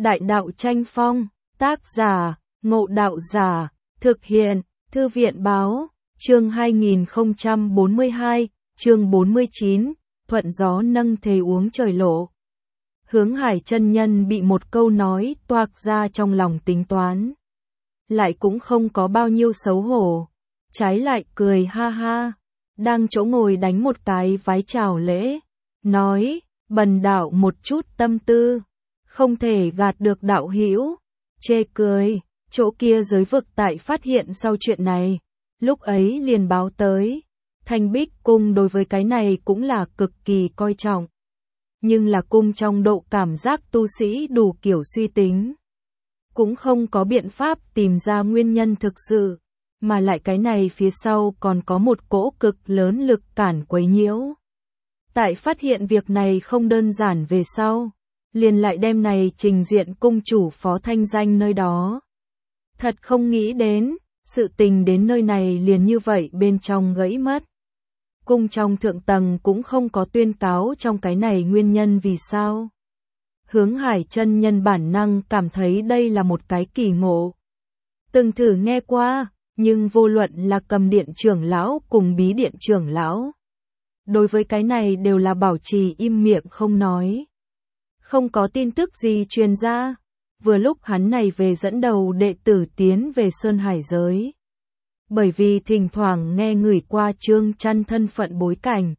Đại đạo tranh phong, tác giả, Ngộ Đạo Giả, thực hiện, Thư viện báo, chương 2042, chương 49, thuận gió nâng thế uống trời lộ. Hướng Hải chân nhân bị một câu nói toạc ra trong lòng tính toán. Lại cũng không có bao nhiêu xấu hổ, trái lại cười ha ha, đang chỗ ngồi đánh một cái vái chào lễ, nói, bần đạo một chút tâm tư, không thể gạt được đạo hữu, chê cười, chỗ kia giới vực tại phát hiện sau chuyện này, lúc ấy liền báo tới, Thanh Bích Cung đối với cái này cũng là cực kỳ coi trọng. Nhưng là cung trong độ cảm giác tu sĩ đủ kiểu suy tính, cũng không có biện pháp tìm ra nguyên nhân thực sự, mà lại cái này phía sau còn có một cỗ cực lớn lực cản quấy nhiễu. Tại phát hiện việc này không đơn giản về sau, liền lại đem này trình diện cung chủ Phó Thanh Danh nơi đó. Thật không nghĩ đến, sự tình đến nơi này liền như vậy bên trong gãy mất. Cung trong thượng tầng cũng không có tuyên cáo trong cái này nguyên nhân vì sao. Hướng Hải chân nhân bản năng cảm thấy đây là một cái kỳ ngộ. Từng thử nghe qua, nhưng vô luận là Cầm Điện trưởng lão cùng Bí Điện trưởng lão, đối với cái này đều là bảo trì im miệng không nói. Không có tin tức gì truyền ra, vừa lúc hắn này về dẫn đầu đệ tử tiến về Sơn Hải giới. Bởi vì thỉnh thoảng nghe người qua Trương Chăn thân phận bối cảnh.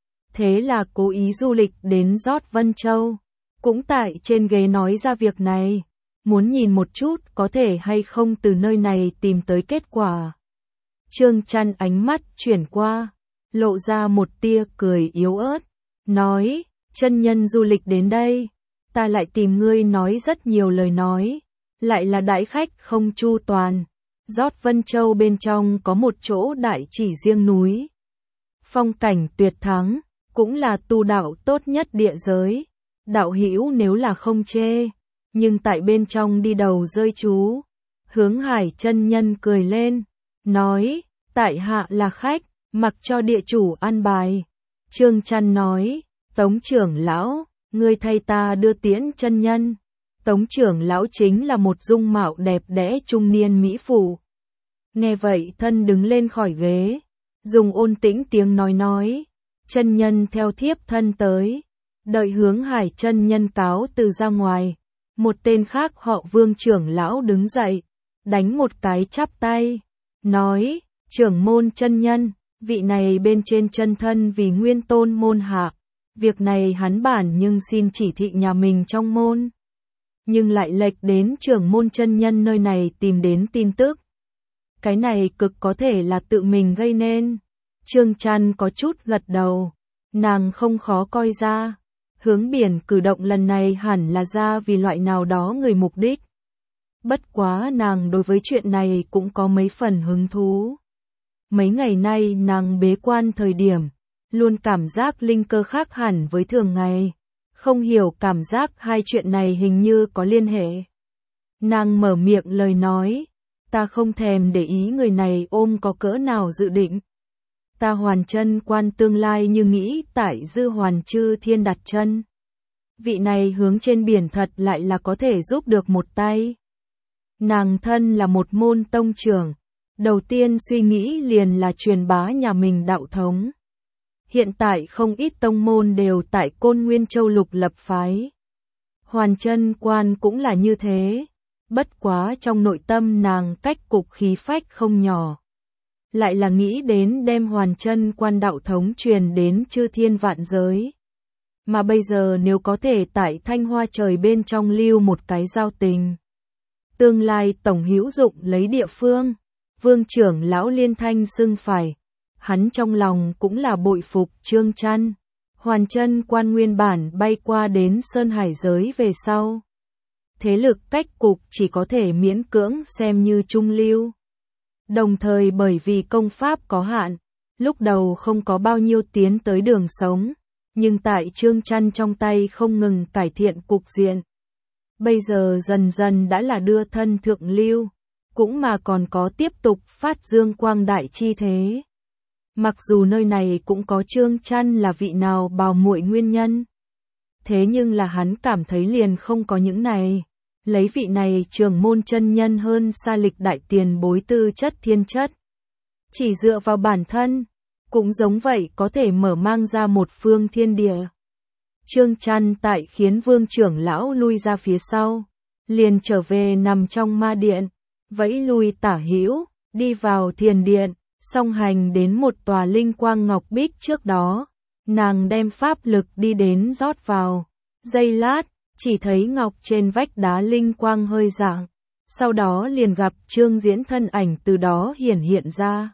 Thế là cố ý du lịch đến Rót Vân Châu, cũng tại trên ghế nói ra việc này, muốn nhìn một chút có thể hay không từ nơi này tìm tới kết quả. Trương Chăn ánh mắt chuyển qua, lộ ra một tia cười yếu ớt, nói, chân nhân du lịch đến đây, ta lại tìm ngươi nói rất nhiều lời nói, lại là đãi khách không chu toàn. Rót Vân Châu bên trong có một chỗ đại chỉ riêng núi. Phong cảnh tuyệt thắng, cũng là tu đạo tốt nhất địa giới. Đạo hữu nếu là không chê, nhưng tại bên trong đi đầu rơi chú. Hướng Hải chân nhân cười lên, nói, tại hạ là khách, mặc cho địa chủ an bài. Trương Chăn nói, Tống trưởng lão, ngươi thay ta đưa tiễn chân nhân. Tống trưởng lão chính là một dung mạo đẹp đẽ trung niên mỹ phụ. Nghe vậy thân đứng lên khỏi ghế, dùng ôn tĩnh tiếng nói, chân nhân theo thiếp thân tới. Đợi Hướng Hải chân nhân cáo từ ra ngoài, một tên khác họ Vương trưởng lão đứng dậy, đánh một cái chắp tay, nói, trưởng môn chân nhân, vị này bên trên chân thân vì nguyên tôn môn hạ, việc này hắn bản nhưng xin chỉ thị nhà mình trong môn. Nhưng lại lệch đến trưởng môn chân nhân nơi này tìm đến tin tức. Cái này cực có thể là tự mình gây nên. Trương Chăn có chút gật đầu, nàng không khó coi ra. Hướng Biển cử động lần này hẳn là ra vì loại nào đó người mục đích. Bất quá nàng đối với chuyện này cũng có mấy phần hứng thú. Mấy ngày nay nàng bế quan thời điểm, luôn cảm giác linh cơ khác hẳn với thường ngày. Không hiểu cảm giác hai chuyện này hình như có liên hệ. Nàng mở miệng lời nói, ta không thèm để ý người này ôm có cỡ nào dự định. Ta Hoàn Chân quan tương lai như nghĩ tại Dư Hoàn Chư Thiên đặt chân. Vị này hướng trên biển thật lại là có thể giúp được một tay. Nàng thân là một môn tông trưởng, đầu tiên suy nghĩ liền là truyền bá nhà mình đạo thống. Hiện tại không ít tông môn đều tại Côn Nguyên Châu lục lập phái. Hoàn Chân quan cũng là như thế, bất quá trong nội tâm nàng cách cục khí phách không nhỏ. Lại là nghĩ đến đem Hoàn Chân quan đạo thống truyền đến chư thiên vạn giới. Mà bây giờ nếu có thể tại Thanh Hoa trời bên trong lưu một cái giao tình, tương lai tổng hữu dụng lấy địa phương, Vương trưởng lão liên thanh xưng phải. Hắn trong lòng cũng là bội phục Trương Chăn. Hoàn Chân quan nguyên bản bay qua đến Sơn Hải giới về sau. Thế lực cách cục chỉ có thể miễn cưỡng xem như trung lưu. Đồng thời bởi vì công pháp có hạn, lúc đầu không có bao nhiêu tiến tới đường sống, nhưng tại Trương Chăn trong tay không ngừng cải thiện cục diện. Bây giờ dần dần đã là đưa thân thượng lưu, cũng mà còn có tiếp tục phát dương quang đại chi thế. Mặc dù nơi này cũng có Trương Chăn là vị nào bào muội nguyên nhân, thế nhưng là hắn cảm thấy liền không có những này, lấy vị này trưởng môn chân nhân hơn xa lịch đại tiền bối tư chất thiên chất. Chỉ dựa vào bản thân, cũng giống vậy có thể mở mang ra một phương thiên địa. Trương Chăn tại khiến Vương trưởng lão lui ra phía sau, liền trở về nằm trong ma điện, vẫy lui tả hữu, đi vào thiền điện, song hành đến một tòa linh quang ngọc bích trước đó, nàng đem pháp lực đi đến rót vào, giây lát, chỉ thấy ngọc trên vách đá linh quang hơi dạng, sau đó liền gặp Trương Diễn thân ảnh từ đó hiển hiện ra.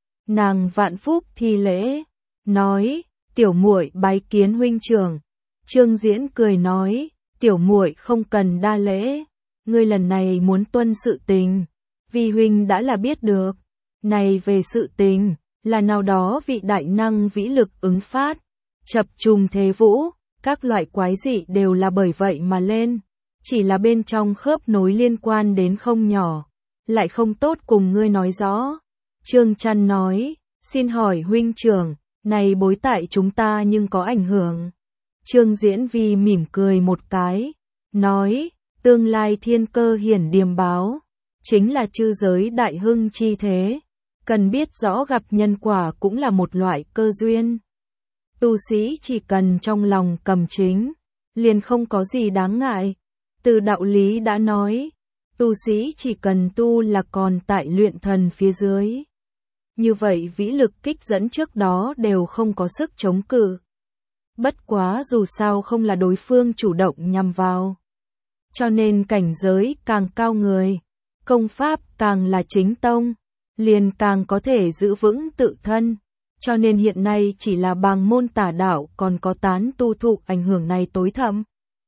Nàng vạn phúc thi lễ, nói, tiểu muội bái kiến huynh trưởng. Trương Diễn cười nói, tiểu muội không cần đa lễ, ngươi lần này muốn tuân sự tình, vì huynh đã là biết được, này về sự tình, là nào đó vị đại năng vĩ lực ứng phát, chập trùng thế vũ, các loại quái dị đều là bởi vậy mà lên, chỉ là bên trong khớp nối liên quan đến không nhỏ, lại không tốt cùng ngươi nói rõ. Trương Chăn nói, xin hỏi huynh trưởng, này bối tại chúng ta nhưng có ảnh hưởng. Trương Diễn Vi mỉm cười một cái, nói, tương lai thiên cơ hiển điềm báo, chính là chư giới đại hưng chi thế, cần biết rõ gặp nhân quả cũng là một loại cơ duyên. Tu sĩ chỉ cần trong lòng cầm chính, liền không có gì đáng ngại. Từ đạo lý đã nói, tu sĩ chỉ cần tu là còn tại luyện thần phía dưới. Như vậy vĩ lực kích dẫn trước đó đều không có sức chống cự. Bất quá dù sao không là đối phương chủ động nhằm vào. Cho nên cảnh giới càng cao người, công pháp càng là chính tông, liền càng có thể giữ vững tự thân. Cho nên hiện nay chỉ là bàng môn tả đạo còn có tán tu thụ ảnh hưởng này tối thậm.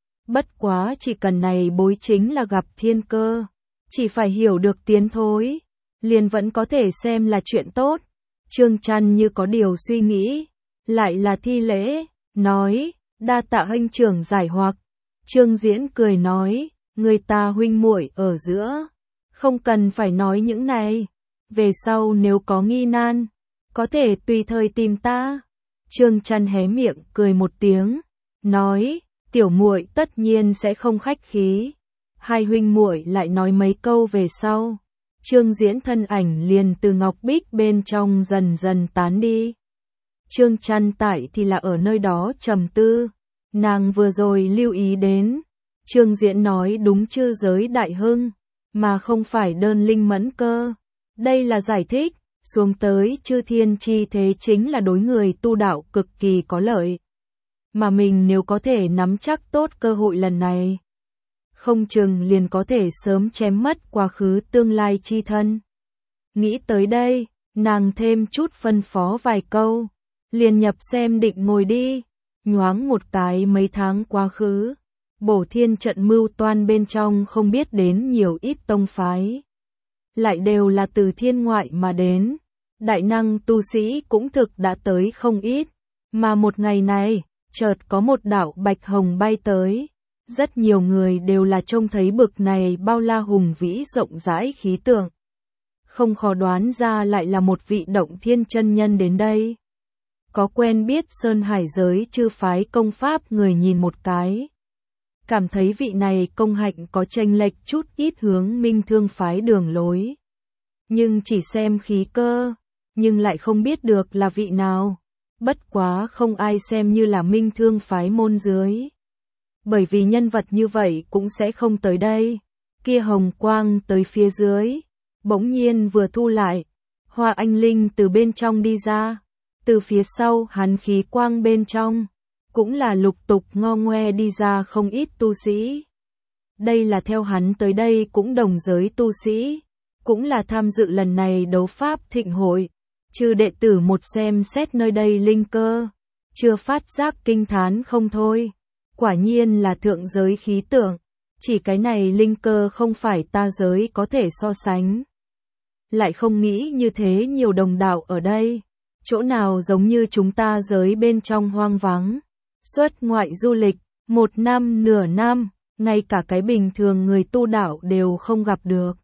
Bất quá chỉ cần này bối chính là gặp thiên cơ, chỉ phải hiểu được tiến thối, liền vẫn có thể xem là chuyện tốt. Trương Chăn như có điều suy nghĩ, lại là thi lễ, nói, đa tạ huynh trưởng giải hoặc. Trương Diễn cười nói, người ta huynh muội ở giữa, không cần phải nói những này, về sau nếu có nghi nan, có thể tùy thời tìm ta. Trương Chăn hé miệng cười một tiếng, nói, tiểu muội tất nhiên sẽ không khách khí. Hai huynh muội lại nói mấy câu về sau, Trương Diễn thân ảnh liền từ ngọc bích bên trong dần dần tán đi. Trương Chăn tại thì là ở nơi đó trầm tư, nàng vừa rồi lưu ý đến, Trương Diễn nói đúng chư giới đại hưng, mà không phải đơn linh mẫn cơ. Đây là giải thích, xuống tới chư thiên chi thế chính là đối người tu đạo cực kỳ có lợi. Mà mình nếu có thể nắm chắc tốt cơ hội lần này, không chừng liền có thể sớm chém mất quá khứ tương lai chi thân. Nghĩ tới đây, nàng thêm chút phân phó vài câu, liền nhập xem định ngồi đi. Nhoáng một cái mấy tháng quá khứ, Bổ Thiên trận mưu toan bên trong không biết đến nhiều ít tông phái, lại đều là từ thiên ngoại mà đến, đại năng tu sĩ cũng thực đã tới không ít, mà một ngày này, chợt có một đạo bạch hồng bay tới, rất nhiều người đều là trông thấy bực này bao la hùng vĩ rộng rãi khí tượng. Không khó đoán ra lại là một vị động thiên chân nhân đến đây. Có quen biết Sơn Hải giới chư phái công pháp người nhìn một cái, cảm thấy vị này công hạnh có chênh lệch chút ít hướng Minh Thương phái đường lối. Nhưng chỉ xem khí cơ, nhưng lại không biết được là vị nào. Bất quá không ai xem như là Minh Thương phái môn dưới. Bởi vì nhân vật như vậy cũng sẽ không tới đây. Kia hồng quang tới phía dưới, bỗng nhiên vừa thu lại, Hoa Anh Linh từ bên trong đi ra. Từ phía sau hắn khí quang bên trong, cũng là lục tục ngo ngoe đi ra không ít tu sĩ. Đây là theo hắn tới đây cũng đồng giới tu sĩ, cũng là tham dự lần này đấu pháp thịnh hội. Chư đệ tử một xem xét nơi đây linh cơ, chưa phát giác kinh thán không thôi. Quả nhiên là thượng giới khí tượng, chỉ cái này linh cơ không phải ta giới có thể so sánh. Lại không nghĩ như thế nhiều đồng đạo ở đây. Chỗ nào giống như chúng ta giới bên trong hoang vắng, xuất ngoại du lịch, 1 năm nửa năm, ngay cả cái bình thường người tu đạo đều không gặp được.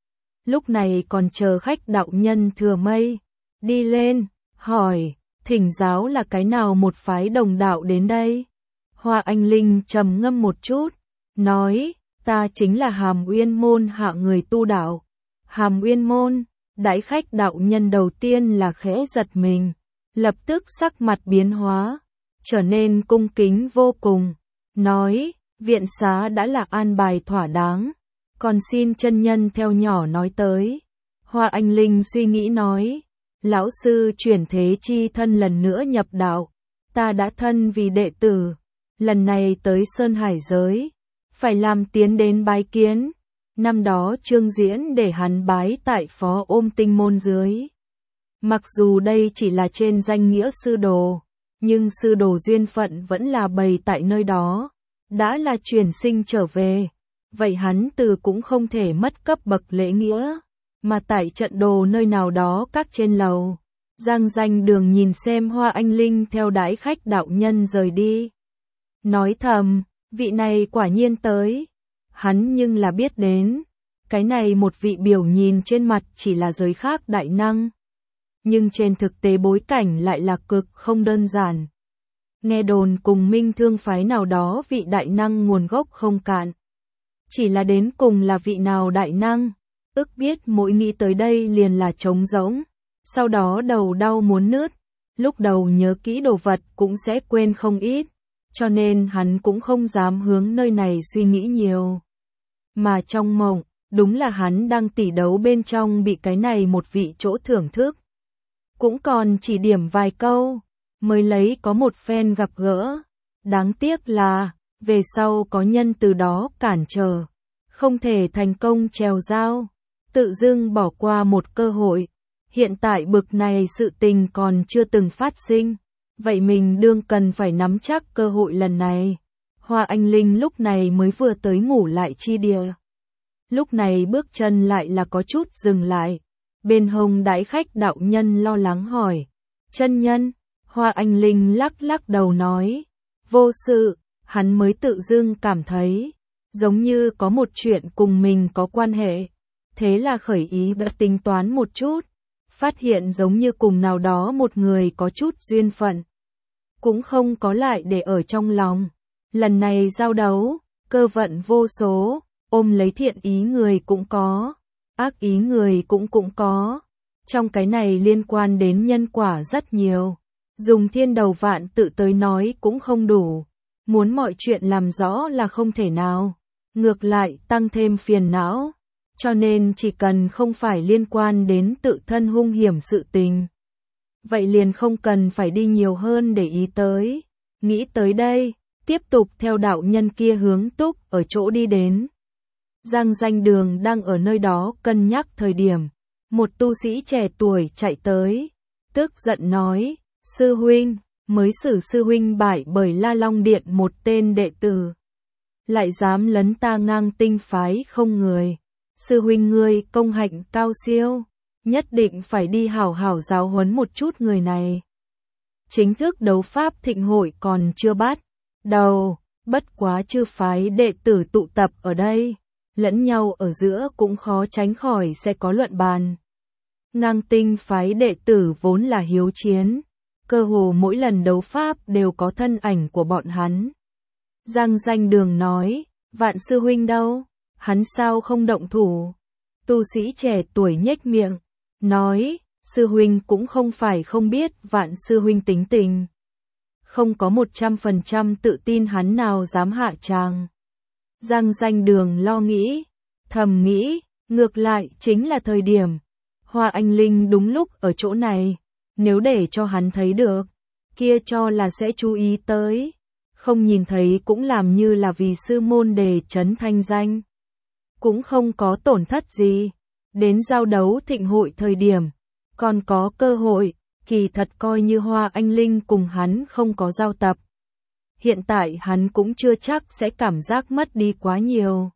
Lúc này còn chờ khách đạo nhân Thừa Mây, đi lên, hỏi, thỉnh giáo là cái nào một phái đồng đạo đến đây? Hoa Anh Linh trầm ngâm một chút, nói, ta chính là Hàm Uyên môn hạ người tu đạo. Hàm Uyên môn, đãi khách đạo nhân đầu tiên là khẽ giật mình, lập tức sắc mặt biến hóa, trở nên cung kính vô cùng, nói, viện xá đã là an bài thỏa đáng, còn xin chân nhân theo nhỏ nói tới. Hoa Anh Linh suy nghĩ nói, lão sư chuyển thế chi thân lần nữa nhập đạo, ta đã thân vì đệ tử, lần này tới Sơn Hải giới, phải làm tiến đến bái kiến. Năm đó Trương Diễn để hắn bái tại Phó Ôm Tinh môn dưới. Mặc dù đây chỉ là trên danh nghĩa sư đồ, nhưng sư đồ duyên phận vẫn là bày tại nơi đó, đã là chuyển sinh trở về, vậy hắn từ cũng không thể mất cấp bậc lễ nghĩa, mà tại trận đồ nơi nào đó các trên lầu. Giang Danh Đường nhìn xem Hoa Anh Linh theo đãi khách đạo nhân rời đi, nói thầm, vị này quả nhiên tới. Hắn nhưng là biết đến, cái này một vị biểu nhìn trên mặt chỉ là giới khác đại năng, nhưng trên thực tế bối cảnh lại là cực không đơn giản. Nghe đồn cùng Minh Thương phái nào đó vị đại năng nguồn gốc không cạn. Chỉ là đến cùng là vị nào đại năng, ức biết mỗi nghĩ tới đây liền là trống rỗng, sau đó đầu đau muốn nứt, lúc đầu nhớ kỹ đồ vật cũng sẽ quên không ít, cho nên hắn cũng không dám hướng nơi này suy nghĩ nhiều. Mà trong mộng, đúng là hắn đang tỉ đấu bên trong bị cái này một vị chỗ thưởng thức. Cũng còn chỉ điểm vài câu, mới lấy có một phen gặp gỡ. Đáng tiếc là, về sau có nhân từ đó cản trở, không thể thành công trèo dao, tự dưng bỏ qua một cơ hội. Hiện tại bực này sự tình còn chưa từng phát sinh, vậy mình đương cần phải nắm chắc cơ hội lần này. Hoa Anh Linh lúc này mới vừa tới ngủ lại chi địa. Lúc này bước chân lại là có chút dừng lại. Bên hông đãi khách đạo nhân lo lắng hỏi. Chân nhân, Hoa Anh Linh lắc lắc đầu nói. Vô sự, hắn mới tự dưng cảm thấy, giống như có một chuyện cùng mình có quan hệ. Thế là khởi ý đã tính toán một chút, phát hiện giống như cùng nào đó một người có chút duyên phận. Cũng không có lại để ở trong lòng. Lần này giao đấu, cơ vận vô số, ôm lấy thiện ý người cũng có, ác ý người cũng có. Trong cái này liên quan đến nhân quả rất nhiều. Dùng thiên đầu vạn tự tới nói cũng không đủ. Muốn mọi chuyện làm rõ là không thể nào. Ngược lại tăng thêm phiền não. Cho nên chỉ cần không phải liên quan đến tự thân hung hiểm sự tình, vậy liền không cần phải đi nhiều hơn để ý tới. Nghĩ tới đây, tiếp tục theo đạo nhân kia hướng túc ở chỗ đi đến. Giang Danh Đường đang ở nơi đó cân nhắc thời điểm, một tu sĩ trẻ tuổi chạy tới, tức giận nói, sư huynh, mới xử sư huynh bại bởi La Long Điện một tên đệ tử. Lại dám lấn ta Ngang Tinh phái không người. Sư huynh ngươi công hạnh cao siêu, nhất định phải đi hảo hảo giáo huấn một chút người này. Chính thức đấu pháp thịnh hội còn chưa bắt đầu, bất quá chư phái đệ tử tụ tập ở đây, lẫn nhau ở giữa cũng khó tránh khỏi sẽ có luận bàn. Ngang Tinh phái đệ tử vốn là hiếu chiến, cơ hồ mỗi lần đấu pháp đều có thân ảnh của bọn hắn. Giang Danh Đường nói, Vạn sư huynh đâu? Hắn sao không động thủ? Tu sĩ trẻ tuổi nhếch miệng, nói, sư huynh cũng không phải không biết Vạn sư huynh tính tình. Không có 100% tự tin hắn nào dám hạ tràng. Giang Danh Đường lo nghĩ, thầm nghĩ, ngược lại chính là thời điểm. Hoa Anh Linh đúng lúc ở chỗ này, nếu để cho hắn thấy được, kia cho là sẽ chú ý tới. Không nhìn thấy cũng làm như là vì sư môn đề chấn thanh danh. Cũng không có tổn thất gì. Đến giao đấu thịnh hội thời điểm, còn có cơ hội, kỳ thật coi như Hoa Anh Linh cùng hắn không có giao tập. Hiện tại hắn cũng chưa chắc sẽ cảm giác mất đi quá nhiều.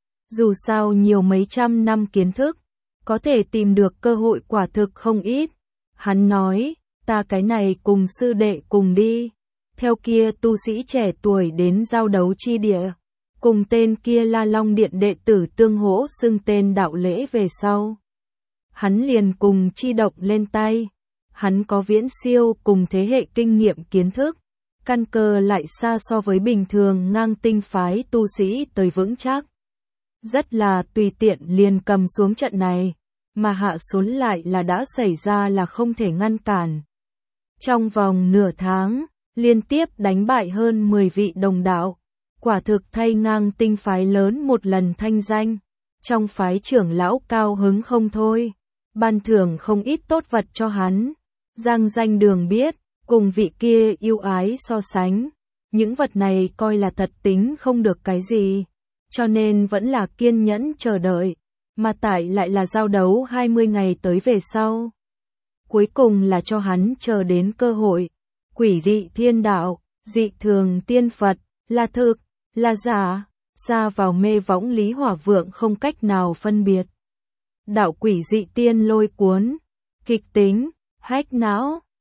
Dù sao nhiều mấy trăm năm kiến thức, có thể tìm được cơ hội quả thực không ít. Hắn nói, ta cái này cùng sư đệ cùng đi. Theo kia tu sĩ trẻ tuổi đến giao đấu chi địa, cùng tên kia La Long Điện đệ tử tương hỗ xưng tên đạo lễ về sau. Hắn liền cùng chi động lên tay. Hắn có viễn siêu cùng thế hệ kinh nghiệm kiến thức, căn cơ lại xa so với bình thường Ngang Tinh phái tu sĩ tới vững chắc. rất là tùy tiện liền cầm xuống trận này, mà hạ xuống lại là đã xảy ra là không thể ngăn cản. Trong vòng nửa tháng, liên tiếp đánh bại hơn 10 vị đồng đạo, quả thực thay ngang tinh phái lớn một lần thanh danh. Trong phái trưởng lão cao hứng không thôi, ban thưởng không ít tốt vật cho hắn. Giang Danh Đường biết, cùng vị kia yêu ái so sánh, những vật này coi là thật tính không được cái gì, cho nên vẫn là kiên nhẫn chờ đợi, mà tại lại là giao đấu 20 ngày tới về sau. Cuối cùng là cho hắn chờ đến cơ hội. Quỷ dị thiên đạo, dị thường tiên Phật, là thực, là giả, xa vào mê võng Lý Hỏa Vượng không cách nào phân biệt. Đạo quỷ dị tiên lôi cuốn, kịch tính, hách não.